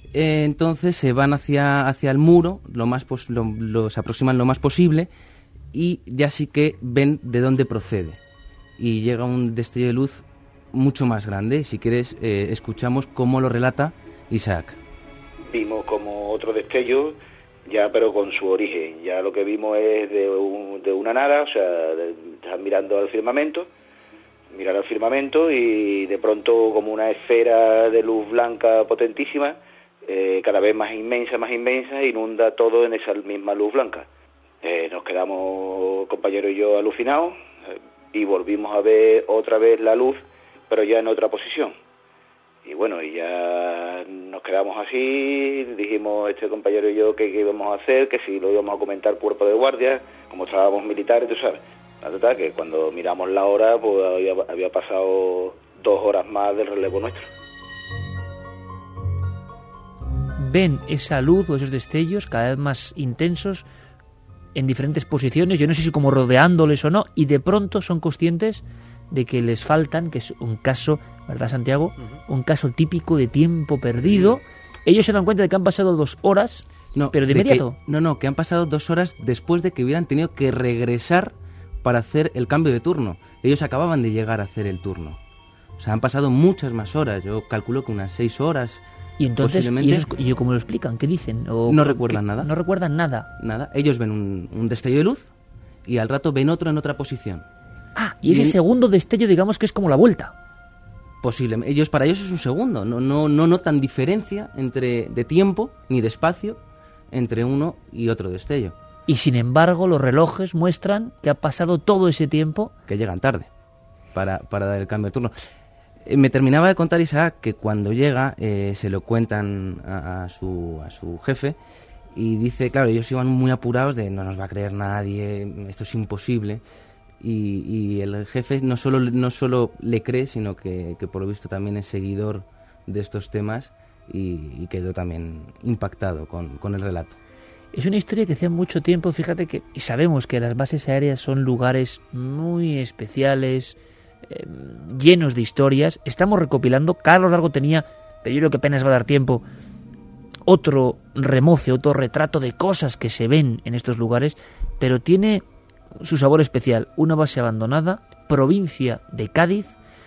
Eh, entonces se van hacia, hacia el muro, lo más pos- lo, lo, se aproximan lo más posible y ya sí que ven de dónde procede. Y llega un destello de luz mucho más grande. Si quieres, eh, escuchamos cómo lo relata Isaac. Vimos como otro destello, ya pero con su origen. Ya lo que vimos es de, un, de una nada, o sea, de, estás mirando al firmamento, mirar al firmamento y de pronto como una esfera de luz blanca potentísima, eh, cada vez más inmensa, más inmensa, inunda todo en esa misma luz blanca. Eh, nos quedamos, compañero y yo, alucinados eh, y volvimos a ver otra vez la luz, pero ya en otra posición. Y bueno, y ya nos quedamos así, dijimos este compañero y yo que qué íbamos a hacer, que si lo íbamos a comentar cuerpo de guardia, como estábamos militares, tú sabes. La verdad que cuando miramos la hora, pues había, había pasado dos horas más del relevo nuestro. Ven esa luz o esos destellos cada vez más intensos en diferentes posiciones, yo no sé si como rodeándoles o no, y de pronto son conscientes de que les faltan, que es un caso, ¿verdad, Santiago? Uh-huh. Un caso típico de tiempo perdido. Uh-huh. Ellos se dan cuenta de que han pasado dos horas, no, pero de, de inmediato. Que, no, no, que han pasado dos horas después de que hubieran tenido que regresar para hacer el cambio de turno. Ellos acababan de llegar a hacer el turno. O sea, han pasado muchas más horas. Yo calculo que unas seis horas. Y entonces, ¿y, eso, ¿y cómo lo explican? ¿Qué dicen? ¿O no recuerdan qué, nada. No recuerdan nada. Nada. Ellos ven un, un destello de luz y al rato ven otro en otra posición. Ah, y ese y en... segundo destello, digamos que es como la vuelta. Posiblemente. Ellos, para ellos es un segundo. No, no, no notan diferencia entre de tiempo ni de espacio entre uno y otro destello. Y sin embargo, los relojes muestran que ha pasado todo ese tiempo. Que llegan tarde para, para dar el cambio de turno. Eh, me terminaba de contar Isaac que cuando llega eh, se lo cuentan a, a, su, a su jefe y dice, claro, ellos iban muy apurados de no nos va a creer nadie, esto es imposible. Y, y el jefe no solo, no solo le cree, sino que, que por lo visto también es seguidor de estos temas y, y quedó también impactado con, con el relato. Es una historia que hace mucho tiempo, fíjate que y sabemos que las bases aéreas son lugares muy especiales, eh, llenos de historias. Estamos recopilando, Carlos Largo tenía, pero yo creo que apenas va a dar tiempo, otro remoce, otro retrato de cosas que se ven en estos lugares, pero tiene su sabor especial, una base abandonada, provincia de Cádiz,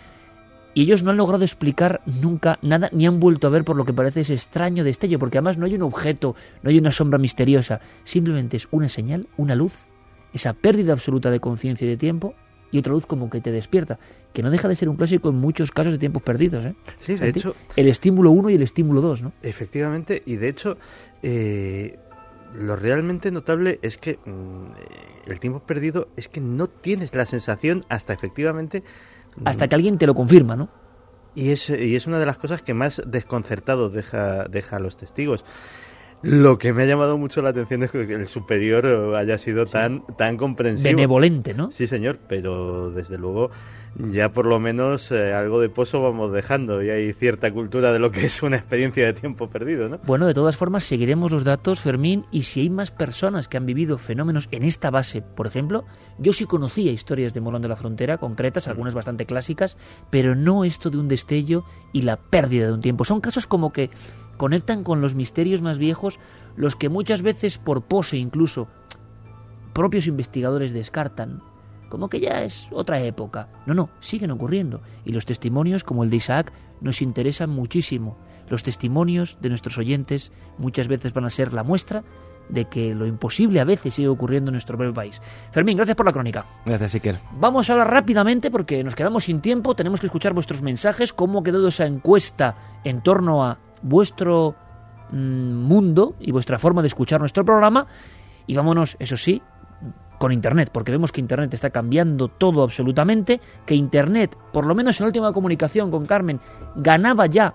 y ellos no han logrado explicar nunca nada, ni han vuelto a ver por lo que parece ese extraño destello, porque además no hay un objeto, no hay una sombra misteriosa, simplemente es una señal, una luz, esa pérdida absoluta de conciencia y de tiempo, y otra luz como que te despierta, que no deja de ser un clásico en muchos casos de tiempos perdidos, ¿eh? Sí, de hecho... El estímulo uno y el estímulo dos, ¿no? Efectivamente, y de hecho... Eh... Lo realmente notable es que mmm, el tiempo perdido es que no tienes la sensación hasta efectivamente... Hasta que alguien te lo confirma, ¿no? Y es, y es una de las cosas que más desconcertado deja, deja a los testigos. Lo que me ha llamado mucho la atención es que el superior haya sido sí. tan, tan comprensivo. Benevolente, ¿no? Sí, señor, pero desde luego... ya por lo menos eh, algo de pozo vamos dejando y hay cierta cultura de lo que es una experiencia de tiempo perdido, ¿no? Bueno, de todas formas seguiremos los datos, Fermín, y si hay más personas que han vivido fenómenos en esta base, por ejemplo, yo sí conocía historias de Morón de la Frontera concretas, algunas bastante clásicas, pero no esto de un destello y la pérdida de un tiempo. Son casos como que conectan con los misterios más viejos, los que muchas veces por pose incluso propios investigadores descartan, como que ya es otra época. No, no, siguen ocurriendo. Y los testimonios, como el de Isaac, nos interesan muchísimo. Los testimonios de nuestros oyentes muchas veces van a ser la muestra de que lo imposible a veces sigue ocurriendo en nuestro breve país. Fermín, gracias por la crónica. Gracias, Iker. Vamos ahora rápidamente, porque nos quedamos sin tiempo, tenemos que escuchar vuestros mensajes, cómo ha quedado esa encuesta en torno a vuestro mmm, mundo y vuestra forma de escuchar nuestro programa. Y vámonos, eso sí, con Internet, porque vemos que Internet está cambiando todo absolutamente, que Internet, por lo menos en la última comunicación con Carmen, ganaba ya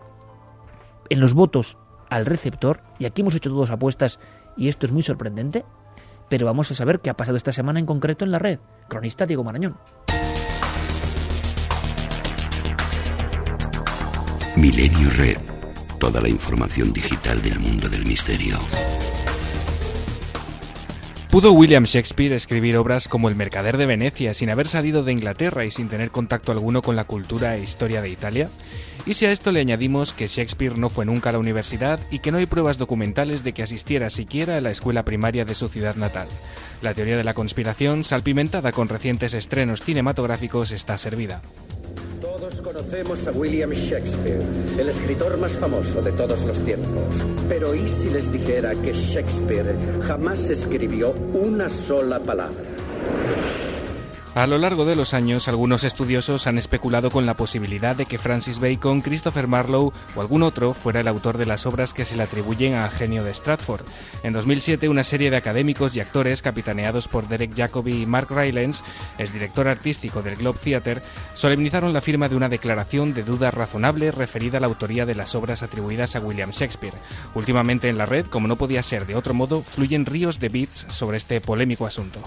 en los votos al receptor, y aquí hemos hecho todas apuestas, y esto es muy sorprendente, pero vamos a saber qué ha pasado esta semana en concreto en la red. Cronista Diego Marañón. Milenio Red, toda la información digital del mundo del misterio. ¿Pudo William Shakespeare escribir obras como El mercader de Venecia sin haber salido de Inglaterra y sin tener contacto alguno con la cultura e historia de Italia? Y si a esto le añadimos que Shakespeare no fue nunca a la universidad y que no hay pruebas documentales de que asistiera siquiera a la escuela primaria de su ciudad natal. La teoría de la conspiración, salpimentada con recientes estrenos cinematográficos, está servida. Todos conocemos a William Shakespeare, el escritor más famoso de todos los tiempos. Pero ¿y si les dijera que Shakespeare jamás escribió una sola palabra? A lo largo de los años, algunos estudiosos han especulado con la posibilidad de que Francis Bacon, Christopher Marlowe o algún otro fuera el autor de las obras que se le atribuyen al genio de Stratford. En dos mil siete, una serie de académicos y actores, capitaneados por Derek Jacobi y Mark Rylance, exdirector artístico del Globe Theatre, solemnizaron la firma de una declaración de duda razonable referida a la autoría de las obras atribuidas a William Shakespeare. Últimamente en la red, como no podía ser de otro modo, fluyen ríos de bits sobre este polémico asunto.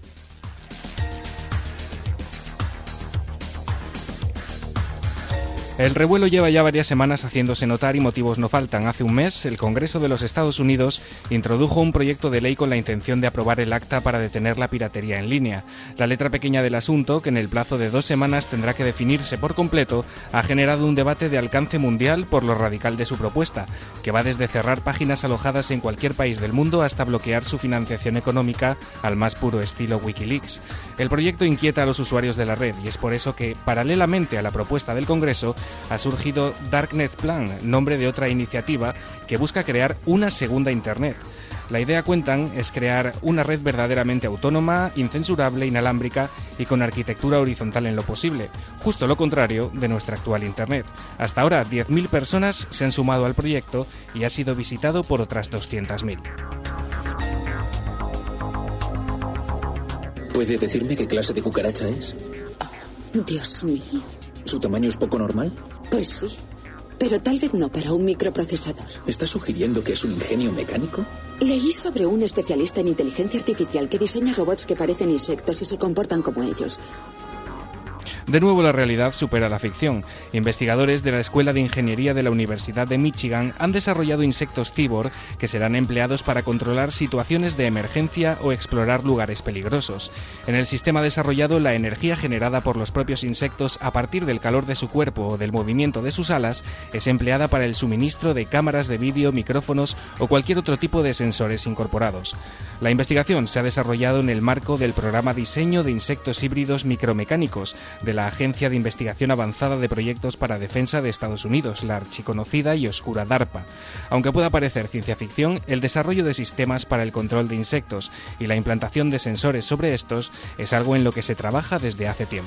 El revuelo lleva ya varias semanas haciéndose notar y motivos no faltan. Hace un mes, el Congreso de los Estados Unidos introdujo un proyecto de ley con la intención de aprobar el acta para detener la piratería en línea. La letra pequeña del asunto, que en el plazo de dos semanas tendrá que definirse por completo, ha generado un debate de alcance mundial por lo radical de su propuesta, que va desde cerrar páginas alojadas en cualquier país del mundo hasta bloquear su financiación económica al más puro estilo Wikileaks. El proyecto inquieta a los usuarios de la red y es por eso que, paralelamente a la propuesta del Congreso, ha surgido Darknet Plan, nombre de otra iniciativa que busca crear una segunda Internet. La idea, cuentan, es crear una red verdaderamente autónoma, incensurable, inalámbrica y con arquitectura horizontal en lo posible, justo lo contrario de nuestra actual Internet. Hasta ahora, diez mil personas se han sumado al proyecto y ha sido visitado por otras doscientas mil. ¿Puede decirme qué clase de cucaracha es? Oh, Dios mío. ¿Su tamaño es poco normal? Pues sí, pero tal vez no para un microprocesador. ¿Está sugiriendo que es un ingenio mecánico? Leí sobre un especialista en inteligencia artificial que diseña robots que parecen insectos y se comportan como ellos. De nuevo, la realidad supera la ficción. Investigadores de la Escuela de Ingeniería de la Universidad de Michigan han desarrollado insectos cyborg que serán empleados para controlar situaciones de emergencia o explorar lugares peligrosos. En el sistema desarrollado, la energía generada por los propios insectos a partir del calor de su cuerpo o del movimiento de sus alas es empleada para el suministro de cámaras de vídeo, micrófonos o cualquier otro tipo de sensores incorporados. La investigación se ha desarrollado en el marco del programa Diseño de Insectos Híbridos Micromecánicos de la Agencia de Investigación Avanzada de Proyectos para Defensa de Estados Unidos, la archiconocida y oscura DARPA. Aunque pueda parecer ciencia ficción, el desarrollo de sistemas para el control de insectos y la implantación de sensores sobre estos es algo en lo que se trabaja desde hace tiempo.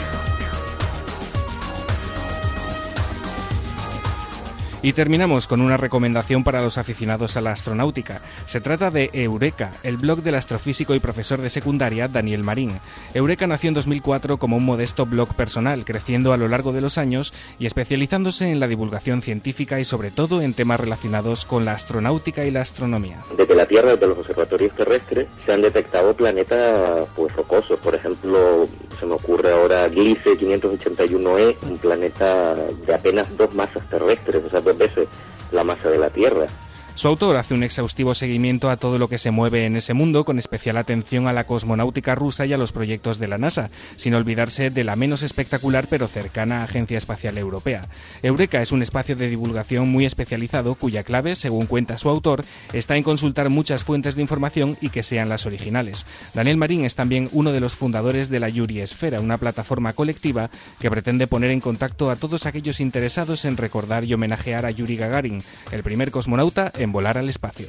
Y terminamos con una recomendación para los aficionados a la astronáutica. Se trata de Eureka, el blog del astrofísico y profesor de secundaria Daniel Marín. Eureka nació en dos mil cuatro como un modesto blog personal, creciendo a lo largo de los años y especializándose en la divulgación científica y sobre todo en temas relacionados con la astronáutica y la astronomía. Desde la Tierra, desde los observatorios terrestres, se han detectado planetas pues rocosos. Por ejemplo, se me ocurre ahora Gliese quinientos ochenta y uno e, un planeta de apenas dos masas terrestres, o sea, dos veces la masa de la Tierra. Su autor hace un exhaustivo seguimiento a todo lo que se mueve en ese mundo, con especial atención a la cosmonáutica rusa y a los proyectos de la NASA, sin olvidarse de la menos espectacular pero cercana Agencia Espacial Europea. Eureka es un espacio de divulgación muy especializado cuya clave, según cuenta su autor, está en consultar muchas fuentes de información y que sean las originales. Daniel Marín es también uno de los fundadores de la Yuri Esfera, una plataforma colectiva que pretende poner en contacto a todos aquellos interesados en recordar y homenajear a Yuri Gagarin, el primer cosmonauta en volar al espacio.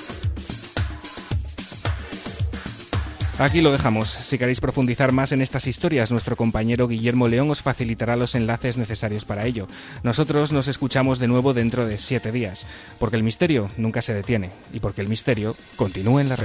Aquí lo dejamos. Si queréis profundizar más en estas historias, nuestro compañero Guillermo León os facilitará los enlaces necesarios para ello. Nosotros nos escuchamos de nuevo dentro de siete días, porque el misterio nunca se detiene y porque el misterio continúa en la red.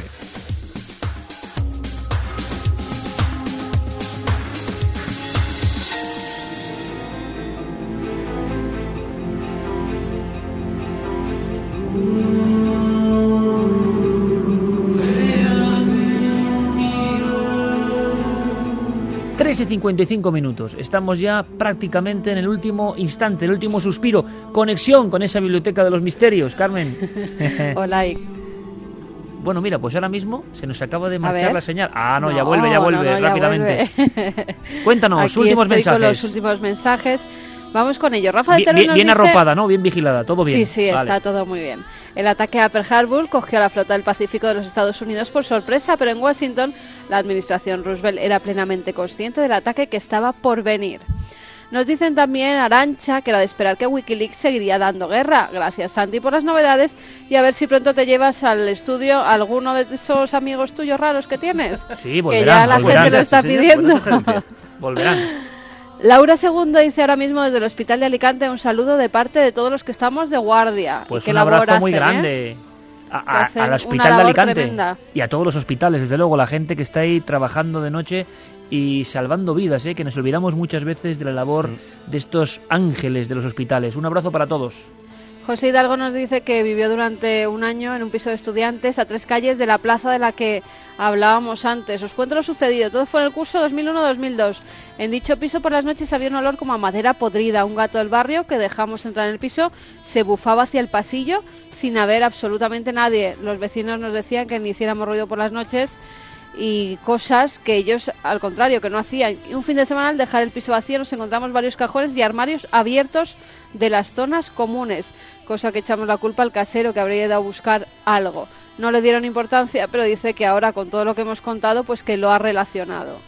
tres y cincuenta y cinco minutos. Estamos ya prácticamente en el último instante, el último suspiro. Conexión con esa biblioteca de los misterios, Carmen. Hola. Bueno, mira, pues ahora mismo se nos acaba de marchar ver. la señal. Ah, no, No, ya vuelve, ya vuelve, no, no, ya rápidamente. vuelve. Cuéntanos, Aquí últimos estoy mensajes. con los últimos mensajes. Vamos con ello. Rafa del Bien, Toro bien, nos bien dice... arropada, ¿no? Bien vigilada, todo bien. Sí, sí, Vale. está todo muy bien. El ataque a Pearl Harbor cogió a la flota del Pacífico de los Estados Unidos por sorpresa, pero en Washington la administración Roosevelt era plenamente consciente del ataque que estaba por venir. Nos dicen también, Arancha, que era de esperar que Wikileaks seguiría dando guerra. Gracias, Santi, por las novedades y a ver si pronto te llevas al estudio a alguno de esos amigos tuyos raros que tienes. Sí, volverán, que ya la volverán. gente lo está Sí, señor, pidiendo. buena sugerencia. Volverán. Laura Segundo dice ahora mismo desde el Hospital de Alicante un saludo de parte de todos los que estamos de guardia. Pues y que un abrazo labor muy hacen, grande ¿eh? a- Que a- hacen al una Hospital de labor Alicante tremenda. y a todos los hospitales, desde luego, la gente que está ahí trabajando de noche y salvando vidas, ¿eh? Que nos olvidamos muchas veces de la labor de estos ángeles de los hospitales. Un abrazo para todos. José Hidalgo nos dice que vivió durante un año en un piso de estudiantes a tres calles de la plaza de la que hablábamos antes. Os cuento lo sucedido. Todo fue en el curso dos mil uno dos mil dos. En dicho piso por las noches había un olor como a madera podrida. Un gato del barrio que dejamos entrar en el piso se bufaba hacia el pasillo sin haber absolutamente nadie. Los vecinos nos decían que ni hiciéramos ruido por las noches y cosas que ellos, al contrario, que no hacían. Y un fin de semana, al dejar el piso vacío, nos encontramos varios cajones y armarios abiertos de las zonas comunes, cosa que echamos la culpa al casero que habría ido a buscar algo. No le dieron importancia, pero dice que ahora, con todo lo que hemos contado, pues que lo ha relacionado.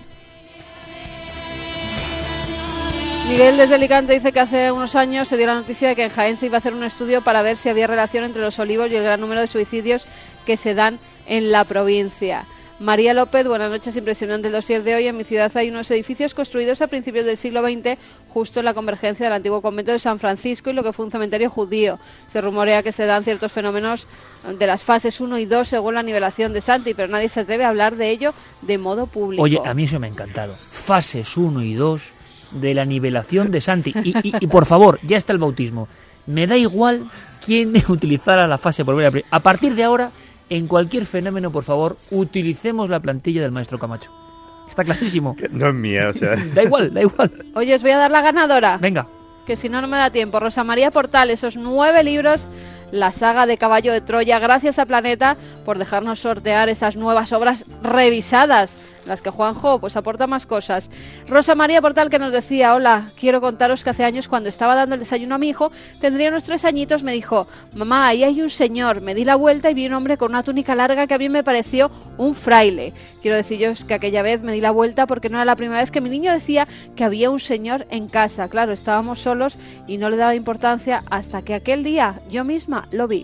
Miguel desde Alicante dice que hace unos años se dio la noticia de que en Jaén se iba a hacer un estudio para ver si había relación entre los olivos y el gran número de suicidios que se dan en la provincia. María López, buenas noches, impresionante el dossier de hoy. En mi ciudad hay unos edificios construidos a principios del siglo veinte, justo en la convergencia del antiguo convento de San Francisco y lo que fue un cementerio judío. Se rumorea que se dan ciertos fenómenos de las fases uno y dos según la nivelación de Santi, pero nadie se atreve a hablar de ello de modo público. Oye, a mí eso me ha encantado. Fases uno y dos de la nivelación de Santi. Y, y, y por favor, ya está el bautismo. Me da igual quién utilizara la fase por primera vez. A partir de ahora, en cualquier fenómeno, por favor, utilicemos la plantilla del maestro Camacho. Está clarísimo. No es mía, o sea. Da igual, da igual. Oye, os voy a dar la ganadora. Venga. Que si no, no me da tiempo. Rosa María Portal, esos nueve libros, la saga de Caballo de Troya. Gracias a Planeta por dejarnos sortear esas nuevas obras revisadas, las que Juanjo pues aporta más cosas. Rosa María Portal que nos decía, hola, quiero contaros que hace años cuando estaba dando el desayuno a mi hijo, tendría unos tres añitos, me dijo, mamá, ahí hay un señor. Me di la vuelta y vi un hombre con una túnica larga que a mí me pareció un fraile. Quiero deciros que aquella vez me di la vuelta porque no era la primera vez que mi niño decía que había un señor en casa. Claro, estábamos solos y no le daba importancia hasta que aquel día yo misma lo vi.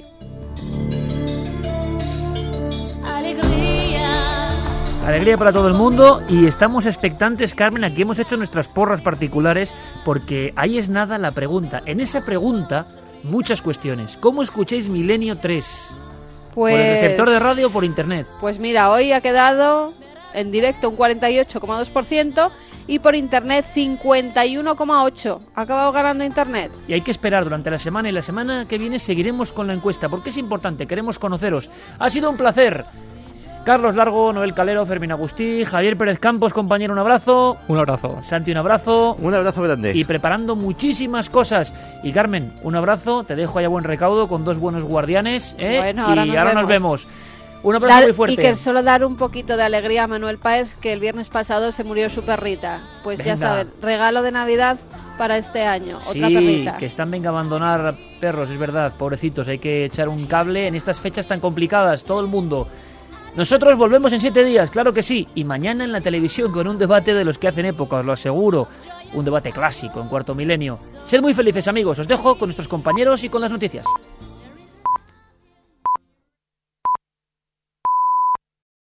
Alegría para todo el mundo y estamos expectantes, Carmen, aquí hemos hecho nuestras porras particulares porque ahí es nada la pregunta. En esa pregunta, muchas cuestiones. ¿Cómo escucháis Milenio tres? Pues, ¿Por el receptor de radio o por internet? Pues mira, hoy ha quedado en directo un cuarenta y ocho coma dos por ciento y por internet cincuenta y uno coma ocho por ciento. Ha acabado ganando internet. Y hay que esperar durante la semana y la semana que viene seguiremos con la encuesta porque es importante, queremos conoceros. Ha sido un placer. Carlos Largo, Noel Calero, Fermín Agustí, Javier Pérez Campos, compañero, un abrazo. Un abrazo. Santi, un abrazo. Un abrazo grande. Y preparando muchísimas cosas. Y Carmen, un abrazo, te dejo allá buen recaudo con dos buenos guardianes, ¿eh? Bueno, ahora y nos ahora vemos. nos vemos. Un abrazo Dar, muy fuerte. y que solo dar un poquito de alegría a Manuel Páez, que el viernes pasado se murió su perrita. Pues Venga. ya saben, regalo de Navidad para este año, Sí, otra perrita. que están venga a abandonar perros, es verdad, pobrecitos, hay que echar un cable en estas fechas tan complicadas, todo el mundo. Nosotros volvemos en siete días, claro que sí, y mañana en la televisión con un debate de los que hacen época, os lo aseguro, un debate clásico en Cuarto Milenio. Sed muy felices, amigos, os dejo con nuestros compañeros y con las noticias.